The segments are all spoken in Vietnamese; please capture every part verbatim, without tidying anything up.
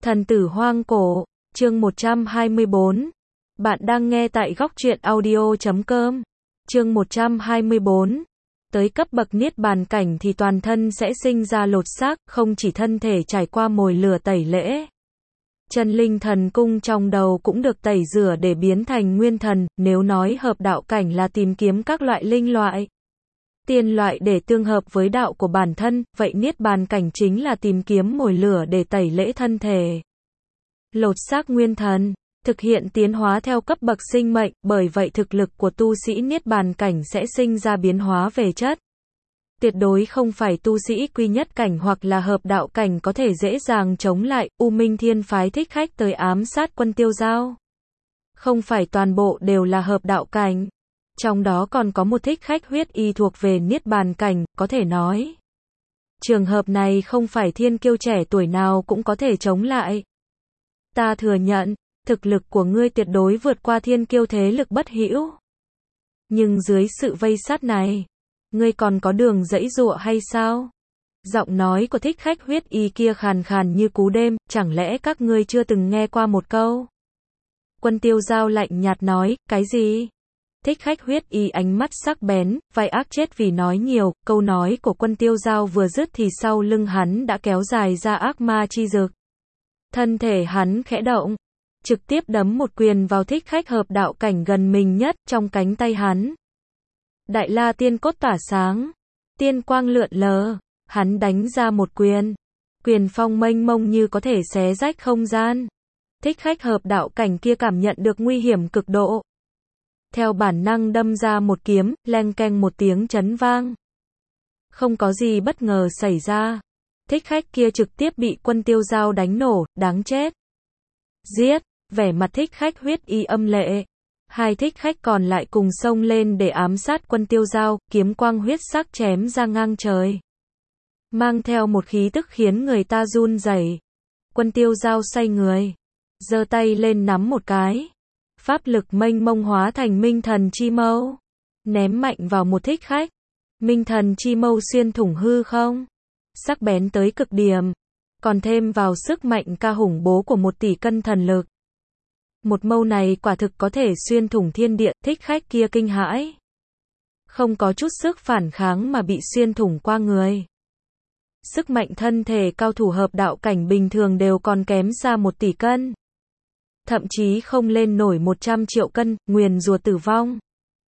Thần tử hoang cổ, chương một trăm hai mươi bốn. Bạn đang nghe tại góc truyện audio chấm com. Chương một trăm hai mươi bốn. Tới cấp bậc niết bàn cảnh thì toàn thân sẽ sinh ra lột xác, không chỉ thân thể trải qua mồi lửa tẩy lễ. Chân linh thần cung trong đầu cũng được tẩy rửa để biến thành nguyên thần, nếu nói hợp đạo cảnh là tìm kiếm các loại linh loại, tiên loại để tương hợp với đạo của bản thân, vậy niết bàn cảnh chính là tìm kiếm mồi lửa để tẩy lễ thân thể. Lột xác nguyên thần, thực hiện tiến hóa theo cấp bậc sinh mệnh, bởi vậy thực lực của tu sĩ niết bàn cảnh sẽ sinh ra biến hóa về chất. Tuyệt đối không phải tu sĩ quy nhất cảnh hoặc là hợp đạo cảnh có thể dễ dàng chống lại. U Minh Thiên phái thích khách tới ám sát Quân Tiêu Giao. Không phải toàn bộ đều là hợp đạo cảnh. Trong đó còn có một thích khách huyết y thuộc về niết bàn cảnh, có thể nói. Trường hợp này không phải thiên kiêu trẻ tuổi nào cũng có thể chống lại. Ta thừa nhận, thực lực của ngươi tuyệt đối vượt qua thiên kiêu thế lực bất hữu. Nhưng dưới sự vây sát này, ngươi còn có đường giãy giụa hay sao? Giọng nói của thích khách huyết y kia khàn khàn như cú đêm, chẳng lẽ các ngươi chưa từng nghe qua một câu? Quân Tiêu Giao lạnh nhạt nói, cái gì? Thích khách huyết y ánh mắt sắc bén, vai ác chết vì nói nhiều, câu nói của Quân Tiêu Giao vừa dứt thì sau lưng hắn đã kéo dài ra ác ma chi dực. Thân thể hắn khẽ động, trực tiếp đấm một quyền vào thích khách hợp đạo cảnh gần mình nhất, trong cánh tay hắn. Đại La Tiên Cốt tỏa sáng, tiên quang lượn lờ, hắn đánh ra một quyền. Quyền phong mênh mông như có thể xé rách không gian. Thích khách hợp đạo cảnh kia cảm nhận được nguy hiểm cực độ. Theo bản năng đâm ra một kiếm, leng keng một tiếng chấn vang. Không có gì bất ngờ xảy ra. Thích khách kia trực tiếp bị Quân Tiêu Giao đánh nổ, đáng chết. Giết, vẻ mặt thích khách huyết y âm lệ. Hai thích khách còn lại cùng xông lên để ám sát Quân Tiêu Giao, kiếm quang huyết sắc chém ra ngang trời. Mang theo một khí tức khiến người ta run rẩy. Quân Tiêu Giao xoay người, giơ tay lên nắm một cái. Pháp lực mênh mông hóa thành Minh Thần Chi Mâu, ném mạnh vào một thích khách. Minh Thần Chi Mâu xuyên thủng hư không, sắc bén tới cực điểm, còn thêm vào sức mạnh ca hùng bố của một tỷ cân thần lực. Một mâu này quả thực có thể xuyên thủng thiên địa, thích khách kia kinh hãi. Không có chút sức phản kháng mà bị xuyên thủng qua người. Sức mạnh thân thể cao thủ hợp đạo cảnh bình thường đều còn kém ra một tỷ cân. Thậm chí không lên nổi một trăm triệu cân, nguyền rủa tử vong.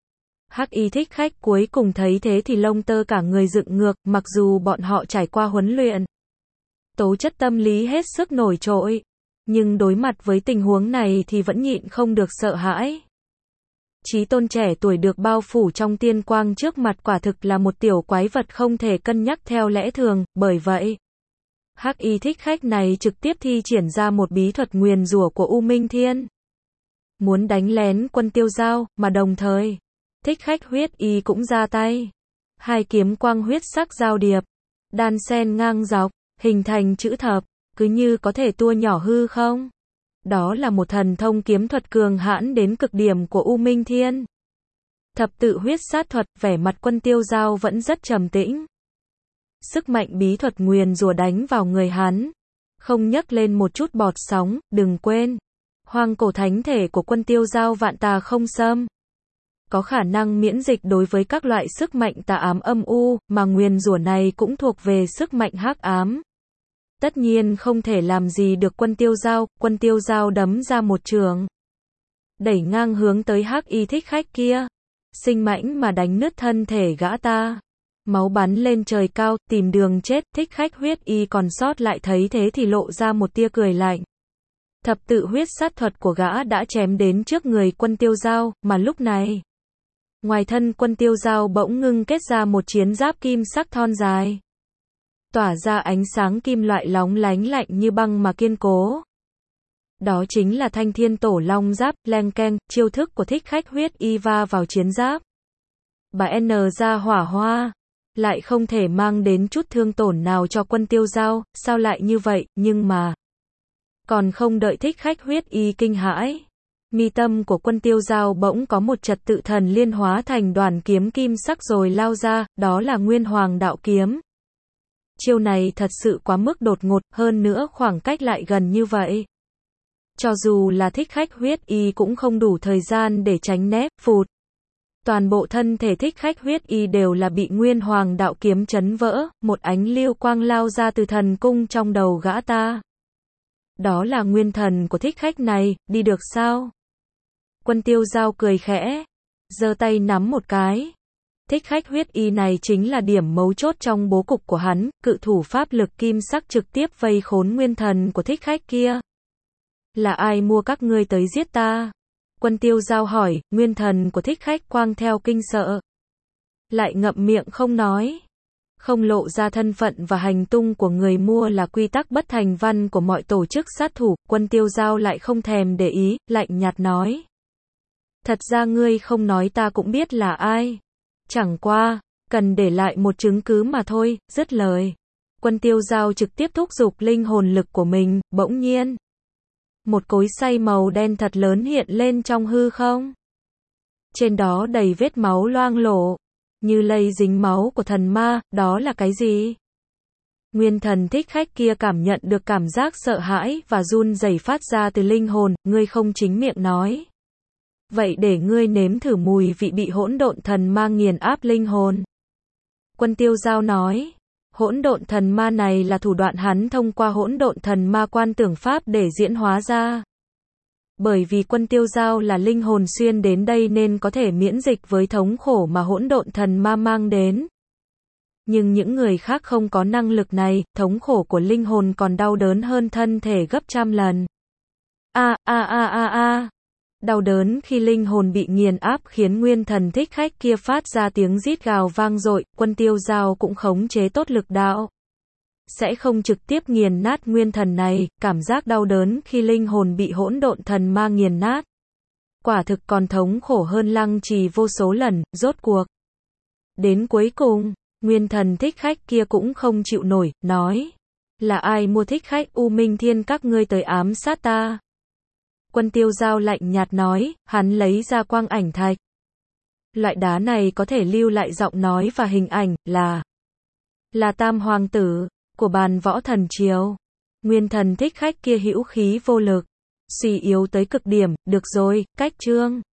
Hắc y thích khách cuối cùng thấy thế thì lông tơ cả người dựng ngược, mặc dù bọn họ trải qua huấn luyện. Tố chất tâm lý hết sức nổi trội. Nhưng đối mặt với tình huống này thì vẫn nhịn không được sợ hãi. Chí tôn trẻ tuổi được bao phủ trong tiên quang trước mặt quả thực là một tiểu quái vật không thể cân nhắc theo lẽ thường, bởi vậy hắc y thích khách này trực tiếp thi triển ra một bí thuật nguyền rủa của U Minh Thiên. Muốn đánh lén Quân Tiêu Giao, mà đồng thời, thích khách huyết y cũng ra tay. Hai kiếm quang huyết sắc giao điệp, đan xen ngang dọc, hình thành chữ thập, cứ như có thể tua nhỏ hư không. Đó là một thần thông kiếm thuật cường hãn đến cực điểm của U Minh Thiên. Thập tự huyết sát thuật, vẻ mặt Quân Tiêu Giao vẫn rất trầm tĩnh. Sức mạnh bí thuật nguyền rủa đánh vào người hắn, không nhấc lên một chút bọt sóng. Đừng quên, hoang cổ thánh thể của Quân Tiêu Giao vạn tà không xâm, có khả năng miễn dịch đối với các loại sức mạnh tà ám âm u, mà nguyền rủa này cũng thuộc về sức mạnh hắc ám. Tất nhiên không thể làm gì được Quân Tiêu Giao. Quân Tiêu Giao đấm ra một trường, đẩy ngang hướng tới hắc y thích khách kia, sinh mãnh mà đánh nứt thân thể gã ta. Máu bắn lên trời cao, tìm đường chết. Thích khách huyết y còn sót lại thấy thế thì lộ ra một tia cười lạnh. Thập tự huyết sát thuật của gã đã chém đến trước người Quân Tiêu Giao, mà lúc này, ngoài thân Quân Tiêu Giao bỗng ngưng kết ra một chiến giáp kim sắc thon dài, tỏa ra ánh sáng kim loại lóng lánh lạnh như băng mà kiên cố. Đó chính là Thanh Thiên Tổ Long Giáp. Leng keng, chiêu thức của thích khách huyết y va vào chiến giáp, bà N ra hỏa hoa, lại không thể mang đến chút thương tổn nào cho Quân Tiêu Giao. Sao lại như vậy? Nhưng mà còn không đợi thích khách huyết y kinh hãi, mi tâm của Quân Tiêu Giao bỗng có một trật tự thần liên hóa thành đoàn kiếm kim sắc rồi lao ra, đó là Nguyên Hoàng đạo kiếm. Chiêu này thật sự quá mức đột ngột, hơn nữa khoảng cách lại gần như vậy. Cho dù là thích khách huyết y cũng không đủ thời gian để tránh né, phụt. Toàn bộ thân thể thích khách huyết y đều là bị Nguyên Hoàng đạo kiếm chấn vỡ, một ánh lưu quang lao ra từ thần cung trong đầu gã ta. Đó là nguyên thần của thích khách này, đi được sao? Quân Tiêu Giao cười khẽ, giơ tay nắm một cái. Thích khách huyết y này chính là điểm mấu chốt trong bố cục của hắn, cự thủ pháp lực kim sắc trực tiếp vây khốn nguyên thần của thích khách kia. Là ai mua các ngươi tới giết ta? Quân Tiêu Giao hỏi, nguyên thần của thích khách quang theo kinh sợ. Lại ngậm miệng không nói. Không lộ ra thân phận và hành tung của người mua là quy tắc bất thành văn của mọi tổ chức sát thủ, Quân Tiêu Giao lại không thèm để ý, lạnh nhạt nói. Thật ra ngươi không nói ta cũng biết là ai. Chẳng qua, cần để lại một chứng cứ mà thôi, dứt lời. Quân Tiêu Giao trực tiếp thúc giục linh hồn lực của mình, bỗng nhiên. Một cối xay màu đen thật lớn hiện lên trong hư không. Trên đó đầy vết máu loang lổ, như lây dính máu của thần ma, đó là cái gì? Nguyên thần thích khách kia cảm nhận được cảm giác sợ hãi và run rẩy phát ra từ linh hồn, ngươi không chính miệng nói. Vậy để ngươi nếm thử mùi vị bị hỗn độn thần ma nghiền áp linh hồn. Quân Tiêu Giao nói, hỗn độn thần ma này là thủ đoạn hắn thông qua hỗn độn thần ma quan tưởng pháp để diễn hóa ra. Bởi vì Quân Tiêu Giao là linh hồn xuyên đến đây nên có thể miễn dịch với thống khổ mà hỗn độn thần ma mang đến. Nhưng những người khác không có năng lực này, thống khổ của linh hồn còn đau đớn hơn thân thể gấp trăm lần. A a a a a. Đau đớn khi linh hồn bị nghiền áp khiến nguyên thần thích khách kia phát ra tiếng rít gào vang dội, Quân Tiêu Giao cũng khống chế tốt lực đạo. Sẽ không trực tiếp nghiền nát nguyên thần này, cảm giác đau đớn khi linh hồn bị hỗn độn thần ma nghiền nát. Quả thực còn thống khổ hơn Lăng Trì vô số lần, rốt cuộc. Đến cuối cùng, nguyên thần thích khách kia cũng không chịu nổi, nói. Là ai mua thích khách U Minh Thiên các ngươi tới ám sát ta? Quân Tiêu Giao lạnh nhạt nói, hắn lấy ra quang ảnh thạch. Loại đá này có thể lưu lại giọng nói và hình ảnh, là là tam hoàng tử của bàn võ thần triều. Nguyên thần thích khách kia hữu khí vô lực, suy yếu tới cực điểm, được rồi, cách chương.